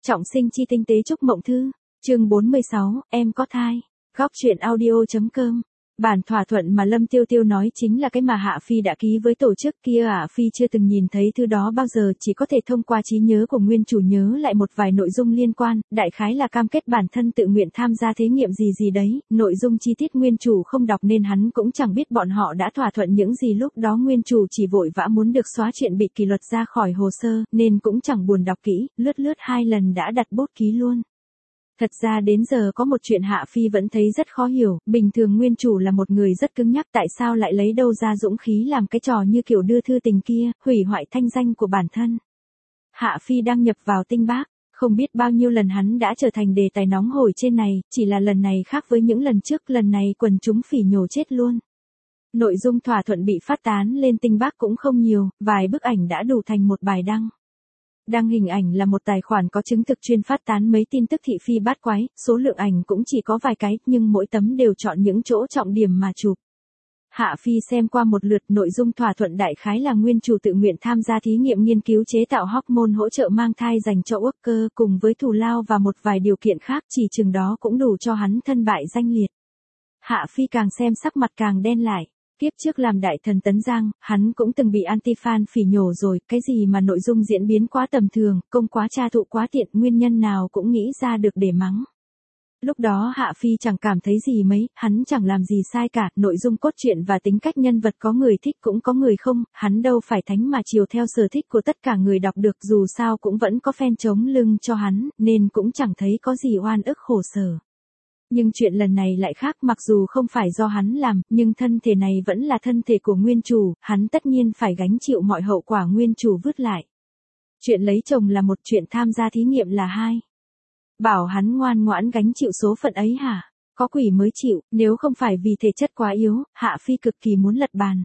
Trọng sinh chi tinh tế chúc mộng thư, chương 46, em có thai. Góc truyện audio.com. Bản thỏa thuận mà Lâm Tiêu Tiêu nói chính là cái mà Hạ Phi đã ký với tổ chức kia. Hạ Phi chưa từng nhìn thấy thứ đó bao giờ, chỉ có thể thông qua trí nhớ của nguyên chủ nhớ lại một vài nội dung liên quan, đại khái là cam kết bản thân tự nguyện tham gia thí nghiệm gì đấy, nội dung chi tiết nguyên chủ không đọc nên hắn cũng chẳng biết bọn họ đã thỏa thuận những gì. Lúc đó nguyên chủ chỉ vội vã muốn được xóa chuyện bị kỷ luật ra khỏi hồ sơ, nên cũng chẳng buồn đọc kỹ, lướt 2 lần đã đặt bút ký luôn. Thật ra đến giờ có một chuyện Hạ Phi vẫn thấy rất khó hiểu, bình thường nguyên chủ là một người rất cứng nhắc, tại sao lại lấy đâu ra dũng khí làm cái trò như kiểu đưa thư tình kia, hủy hoại thanh danh của bản thân. Hạ Phi đăng nhập vào Tinh Bác, không biết bao nhiêu lần hắn đã trở thành đề tài nóng hổi trên này, chỉ là lần này khác với những lần trước, lần này quần chúng phỉ nhổ chết luôn. Nội dung thỏa thuận bị phát tán lên Tinh Bác cũng không nhiều, vài bức ảnh đã đủ thành một bài đăng. Đăng hình ảnh là một tài khoản có chứng thực chuyên phát tán mấy tin tức thị phi bát quái, số lượng ảnh cũng chỉ có vài cái, nhưng mỗi tấm đều chọn những chỗ trọng điểm mà chụp. Hạ Phi xem qua một lượt, nội dung thỏa thuận đại khái là nguyên chủ tự nguyện tham gia thí nghiệm nghiên cứu chế tạo hormone hỗ trợ mang thai dành cho worker, cùng với thù lao và một vài điều kiện khác, chỉ chừng đó cũng đủ cho hắn thân bại danh liệt. Hạ Phi càng xem sắc mặt càng đen lại. Kiếp trước làm đại thần Tấn Giang, hắn cũng từng bị anti-fan phỉ nhổ rồi, cái gì mà nội dung diễn biến quá tầm thường, công quá tra thụ quá tiện, nguyên nhân nào cũng nghĩ ra được để mắng. Lúc đó Hạ Phi chẳng cảm thấy gì mấy, hắn chẳng làm gì sai cả, nội dung cốt truyện và tính cách nhân vật có người thích cũng có người không, hắn đâu phải thánh mà chiều theo sở thích của tất cả người đọc được, dù sao cũng vẫn có fan chống lưng cho hắn, nên cũng chẳng thấy có gì oan ức khổ sở. Nhưng chuyện lần này lại khác, mặc dù không phải do hắn làm, nhưng thân thể này vẫn là thân thể của nguyên chủ, hắn tất nhiên phải gánh chịu mọi hậu quả nguyên chủ vứt lại. Chuyện lấy chồng là một, chuyện tham gia thí nghiệm là hai. Bảo hắn ngoan ngoãn gánh chịu số phận ấy hả? Có quỷ mới chịu, nếu không phải vì thể chất quá yếu, Hạ Phi cực kỳ muốn lật bàn.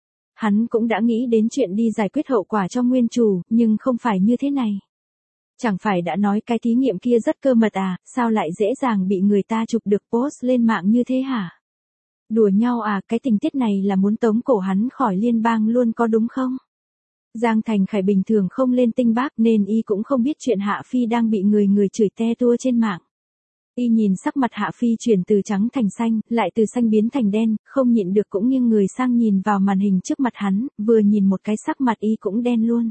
Hắn cũng đã nghĩ đến chuyện đi giải quyết hậu quả cho nguyên chủ, nhưng không phải như thế này. Chẳng phải đã nói cái thí nghiệm kia rất cơ mật à, sao lại dễ dàng bị người ta chụp được post lên mạng như thế hả? Đùa nhau à, cái tình tiết này là muốn tống cổ hắn khỏi liên bang luôn có đúng không? Giang Thành Khải bình thường không lên Tinh Bác nên y cũng không biết chuyện Hạ Phi đang bị người chửi te tua trên mạng. Y nhìn sắc mặt Hạ Phi chuyển từ trắng thành xanh, lại từ xanh biến thành đen, không nhịn được cũng nghiêng người sang nhìn vào màn hình trước mặt hắn, vừa nhìn một cái sắc mặt y cũng đen luôn.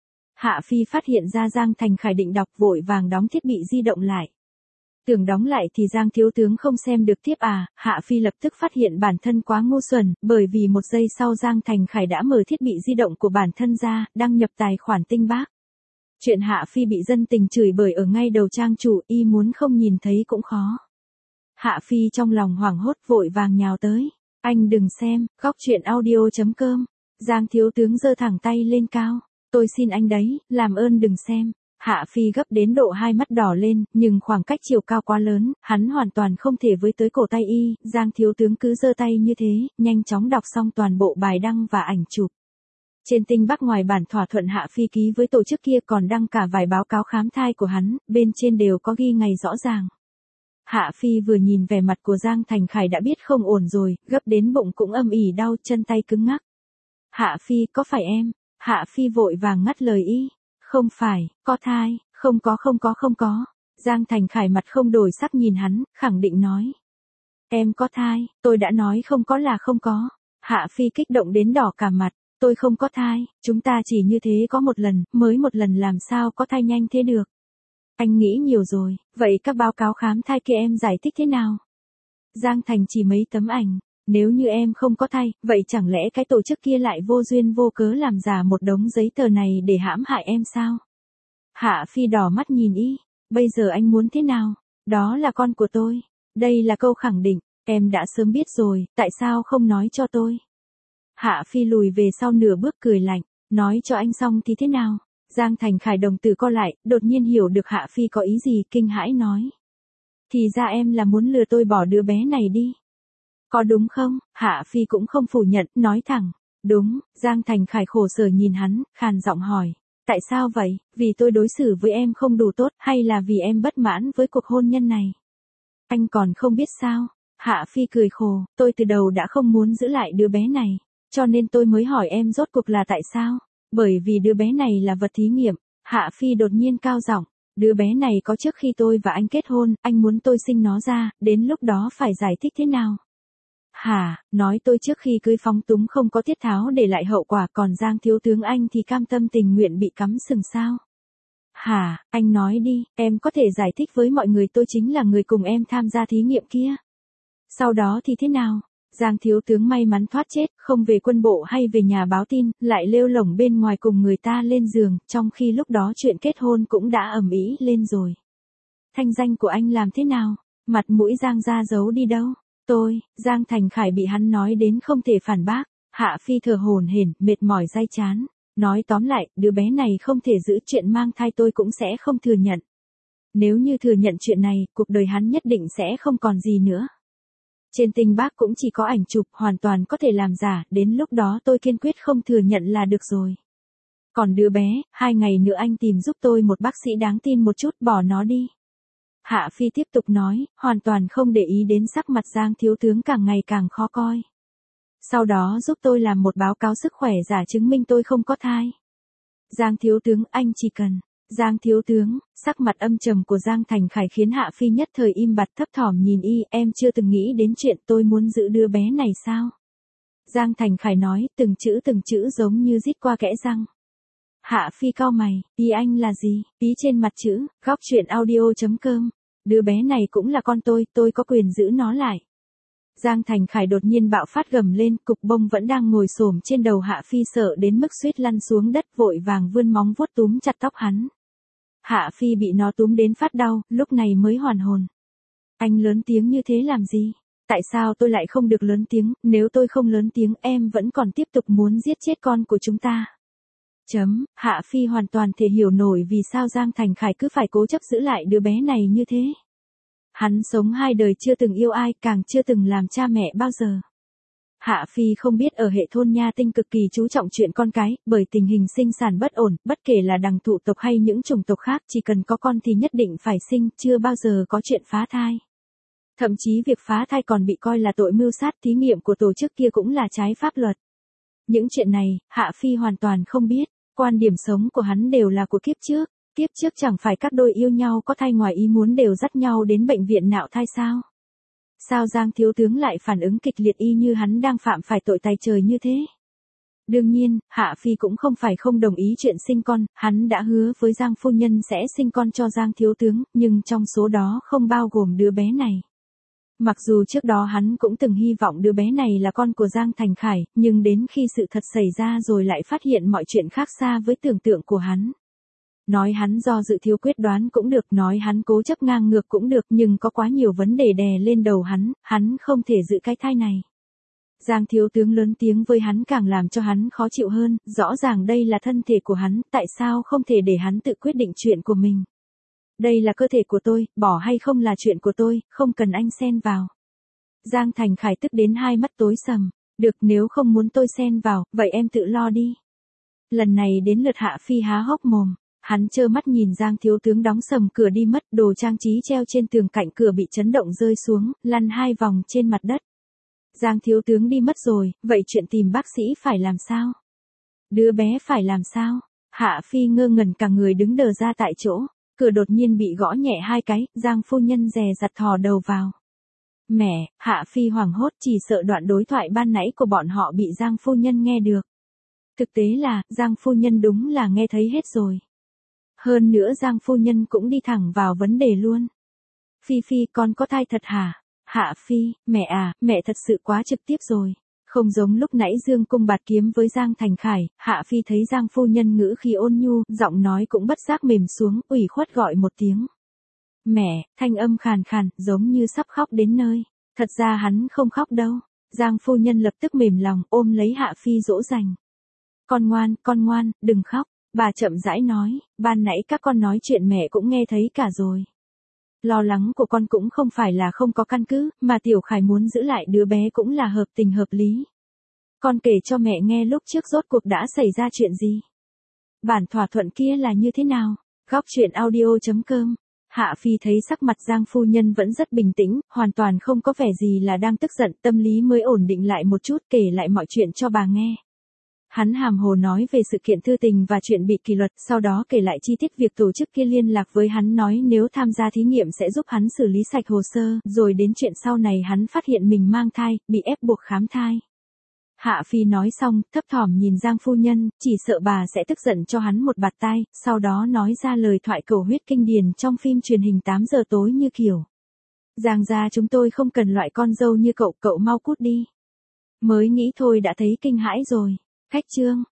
Hạ Phi phát hiện ra Giang Thành Khải định đọc, vội vàng đóng thiết bị di động lại. Tưởng đóng lại thì Giang thiếu tướng không xem được tiếp à, Hạ Phi lập tức phát hiện bản thân quá ngu xuẩn, bởi vì một giây sau Giang Thành Khải đã mở thiết bị di động của bản thân ra, đăng nhập tài khoản Tinh Bác. Chuyện Hạ Phi bị dân tình chửi bới ở ngay đầu trang chủ, y muốn không nhìn thấy cũng khó. Hạ Phi trong lòng hoảng hốt vội vàng nhào tới. Anh đừng xem, góc truyện audio.com. Giang thiếu tướng giơ thẳng tay lên cao. Tôi xin anh đấy, làm ơn đừng xem. Hạ Phi gấp đến độ hai mắt đỏ lên, nhưng khoảng cách chiều cao quá lớn, hắn hoàn toàn không thể với tới cổ tay y. Giang thiếu tướng cứ giơ tay như thế, nhanh chóng đọc xong toàn bộ bài đăng và ảnh chụp. Trên Tinh Bác ngoài bản thỏa thuận Hạ Phi ký với tổ chức kia còn đăng cả vài báo cáo khám thai của hắn, bên trên đều có ghi ngày rõ ràng. Hạ Phi vừa nhìn vẻ mặt của Giang Thành Khải đã biết không ổn rồi, gấp đến bụng cũng âm ỉ đau, chân tay cứng ngắc. Hạ Phi, có phải em? Hạ Phi vội vàng ngắt lời y. Không phải, có thai, không có. Giang Thành Khải mặt không đổi sắc nhìn hắn, khẳng định nói. Em có thai, tôi đã nói không có là không có. Hạ Phi kích động đến đỏ cả mặt. Tôi không có thai, chúng ta chỉ như thế có một lần, mới một lần làm sao có thai nhanh thế được. Anh nghĩ nhiều rồi, vậy các báo cáo khám thai kia em giải thích thế nào? Giang Thành chỉ mấy tấm ảnh. Nếu như em không có thai, vậy chẳng lẽ cái tổ chức kia lại vô duyên vô cớ làm giả một đống giấy tờ này để hãm hại em sao? Hạ Phi đỏ mắt nhìn y, bây giờ anh muốn thế nào? Đó là con của tôi. Đây là câu khẳng định, em đã sớm biết rồi, tại sao không nói cho tôi? Hạ Phi lùi về sau nửa bước cười lạnh, nói cho anh xong thì thế nào? Giang Thành Khải đồng tử co lại, đột nhiên hiểu được Hạ Phi có ý gì, kinh hãi nói. Thì ra em là muốn lừa tôi bỏ đứa bé này đi. Có đúng không? Hạ Phi cũng không phủ nhận, nói thẳng. Đúng. Giang Thành Khải khổ sở nhìn hắn, khàn giọng hỏi. Tại sao vậy? Vì tôi đối xử với em không đủ tốt, hay là vì em bất mãn với cuộc hôn nhân này? Anh còn không biết sao? Hạ Phi cười khổ, tôi từ đầu đã không muốn giữ lại đứa bé này, cho nên tôi mới hỏi em rốt cuộc là tại sao? Bởi vì đứa bé này là vật thí nghiệm. Hạ Phi đột nhiên cao giọng. Đứa bé này có trước khi tôi và anh kết hôn, anh muốn tôi sinh nó ra, đến lúc đó phải giải thích thế nào? Hả, nói tôi trước khi cưới phóng túng không có tiết tháo để lại hậu quả, còn Giang thiếu tướng anh thì cam tâm tình nguyện bị cắm sừng sao? Hả, anh nói đi, em có thể giải thích với mọi người tôi chính là người cùng em tham gia thí nghiệm kia. Sau đó thì thế nào? Giang thiếu tướng may mắn thoát chết, không về quân bộ hay về nhà báo tin, lại lêu lổng bên ngoài cùng người ta lên giường, trong khi lúc đó chuyện kết hôn cũng đã ầm ĩ lên rồi. Thanh danh của anh làm thế nào? Mặt mũi Giang ra giấu đi đâu? Giang Thành Khải bị hắn nói đến không thể phản bác. Hạ Phi thở hổn hển, mệt mỏi day chán. Nói tóm lại, đứa bé này không thể giữ, chuyện mang thai tôi cũng sẽ không thừa nhận. Nếu như thừa nhận chuyện này, cuộc đời hắn nhất định sẽ không còn gì nữa. Trên Tinh Bác cũng chỉ có ảnh chụp, hoàn toàn có thể làm giả, đến lúc đó tôi kiên quyết không thừa nhận là được rồi. Còn đứa bé, 2 ngày nữa anh tìm giúp tôi một bác sĩ đáng tin một chút, bỏ nó đi. Hạ Phi tiếp tục nói, hoàn toàn không để ý đến sắc mặt Giang thiếu tướng càng ngày càng khó coi. Sau đó giúp tôi làm một báo cáo sức khỏe giả chứng minh tôi không có thai. Giang thiếu tướng, anh chỉ cần. Giang thiếu tướng, sắc mặt âm trầm của Giang Thành Khải khiến Hạ Phi nhất thời im bặt, thấp thỏm nhìn y, em chưa từng nghĩ đến chuyện tôi muốn giữ đứa bé này sao? Giang Thành Khải nói, từng chữ giống như rít qua kẽ răng. Hạ Phi cau mày, ý anh là gì? Ý trên mặt chữ, góc truyện audio.com. Đứa bé này cũng là con tôi có quyền giữ nó lại. Giang Thành Khải đột nhiên bạo phát gầm lên, cục bông vẫn đang ngồi xổm trên đầu Hạ Phi sợ đến mức suýt lăn xuống đất, vội vàng vươn móng vuốt túm chặt tóc hắn. Hạ Phi bị nó túm đến phát đau, lúc này mới hoàn hồn. Anh lớn tiếng như thế làm gì? Tại sao tôi lại không được lớn tiếng, nếu tôi không lớn tiếng em vẫn còn tiếp tục muốn giết chết con của chúng ta. Hạ Phi hoàn toàn thể hiểu nổi vì sao Giang Thành Khải cứ phải cố chấp giữ lại đứa bé này như thế. Hắn sống 2 đời chưa từng yêu ai, càng chưa từng làm cha mẹ bao giờ. Hạ Phi không biết ở hệ thôn Nha Tinh cực kỳ chú trọng chuyện con cái, bởi tình hình sinh sản bất ổn, bất kể là đằng thụ tộc hay những chủng tộc khác, chỉ cần có con thì nhất định phải sinh, chưa bao giờ có chuyện phá thai. Thậm chí việc phá thai còn bị coi là tội mưu sát, thí nghiệm của tổ chức kia cũng là trái pháp luật. Những chuyện này, Hạ Phi hoàn toàn không biết, quan điểm sống của hắn đều là của kiếp trước. Kiếp trước chẳng phải các đôi yêu nhau có thai ngoài ý muốn đều dắt nhau đến bệnh viện nạo thai sao? Sao Giang thiếu tướng lại phản ứng kịch liệt y như hắn đang phạm phải tội tày trời như thế? Đương nhiên, Hạ Phi cũng không phải không đồng ý chuyện sinh con, hắn đã hứa với Giang phu nhân sẽ sinh con cho Giang thiếu tướng, nhưng trong số đó không bao gồm đứa bé này. Mặc dù trước đó hắn cũng từng hy vọng đứa bé này là con của Giang Thành Khải, nhưng đến khi sự thật xảy ra rồi lại phát hiện mọi chuyện khác xa với tưởng tượng của hắn. Nói hắn do dự thiếu quyết đoán cũng được, nói hắn cố chấp ngang ngược cũng được, nhưng có quá nhiều vấn đề đè lên đầu hắn không thể giữ cái thai này. Giang thiếu tướng lớn tiếng với hắn càng làm cho hắn khó chịu hơn, rõ ràng đây là thân thể của hắn, tại sao không thể để hắn tự quyết định chuyện của mình. Đây là cơ thể của tôi, bỏ hay không là chuyện của tôi, không cần anh xen vào. Giang Thành Khải tức đến hai mắt tối sầm, được, nếu không muốn tôi xen vào, vậy em tự lo đi. Lần này đến lượt Hạ Phi há hốc mồm. Hắn trơ mắt nhìn Giang thiếu tướng đóng sầm cửa đi mất, đồ trang trí treo trên tường cạnh cửa bị chấn động rơi xuống, lăn 2 vòng trên mặt đất. Giang thiếu tướng đi mất rồi, vậy chuyện tìm bác sĩ phải làm sao? Đứa bé phải làm sao? Hạ Phi ngơ ngẩn cả người đứng đờ ra tại chỗ, cửa đột nhiên bị gõ nhẹ 2 cái, Giang phu nhân dè dặt thò đầu vào. Mẹ, Hạ Phi hoảng hốt, chỉ sợ đoạn đối thoại ban nãy của bọn họ bị Giang phu nhân nghe được. Thực tế là, Giang phu nhân đúng là nghe thấy hết rồi. Hơn nữa Giang phu nhân cũng đi thẳng vào vấn đề luôn. Phi Phi, con có thai thật hả? Hạ Phi, mẹ à, mẹ thật sự quá trực tiếp rồi. Không giống lúc nãy Dương Cung bạt kiếm với Giang Thành Khải, Hạ Phi thấy Giang phu nhân ngữ khi ôn nhu, giọng nói cũng bất giác mềm xuống, ủy khuất gọi một tiếng. Mẹ, thanh âm khàn khàn, giống như sắp khóc đến nơi. Thật ra hắn không khóc đâu. Giang phu nhân lập tức mềm lòng, ôm lấy Hạ Phi dỗ dành. Con ngoan, đừng khóc. Bà chậm rãi nói, ban nãy các con nói chuyện mẹ cũng nghe thấy cả rồi. Lo lắng của con cũng không phải là không có căn cứ, mà Tiểu Khải muốn giữ lại đứa bé cũng là hợp tình hợp lý. Con kể cho mẹ nghe lúc trước rốt cuộc đã xảy ra chuyện gì. Bản thỏa thuận kia là như thế nào? Góc truyện audio.com. Hạ Phi thấy sắc mặt Giang phu nhân vẫn rất bình tĩnh, hoàn toàn không có vẻ gì là đang tức giận, tâm lý mới ổn định lại một chút, kể lại mọi chuyện cho bà nghe. Hắn hàm hồ nói về sự kiện thư tình và chuyện bị kỷ luật, sau đó kể lại chi tiết việc tổ chức kia liên lạc với hắn nói nếu tham gia thí nghiệm sẽ giúp hắn xử lý sạch hồ sơ, rồi đến chuyện sau này hắn phát hiện mình mang thai, bị ép buộc khám thai. Hạ Phi nói xong, thấp thỏm nhìn Giang phu nhân, chỉ sợ bà sẽ tức giận cho hắn một bạt tai, sau đó nói ra lời thoại cầu huyết kinh điển trong phim truyền hình 8 giờ tối như kiểu. Giang gia chúng tôi không cần loại con dâu như cậu, cậu mau cút đi. Mới nghĩ thôi đã thấy kinh hãi rồi. Khách chương.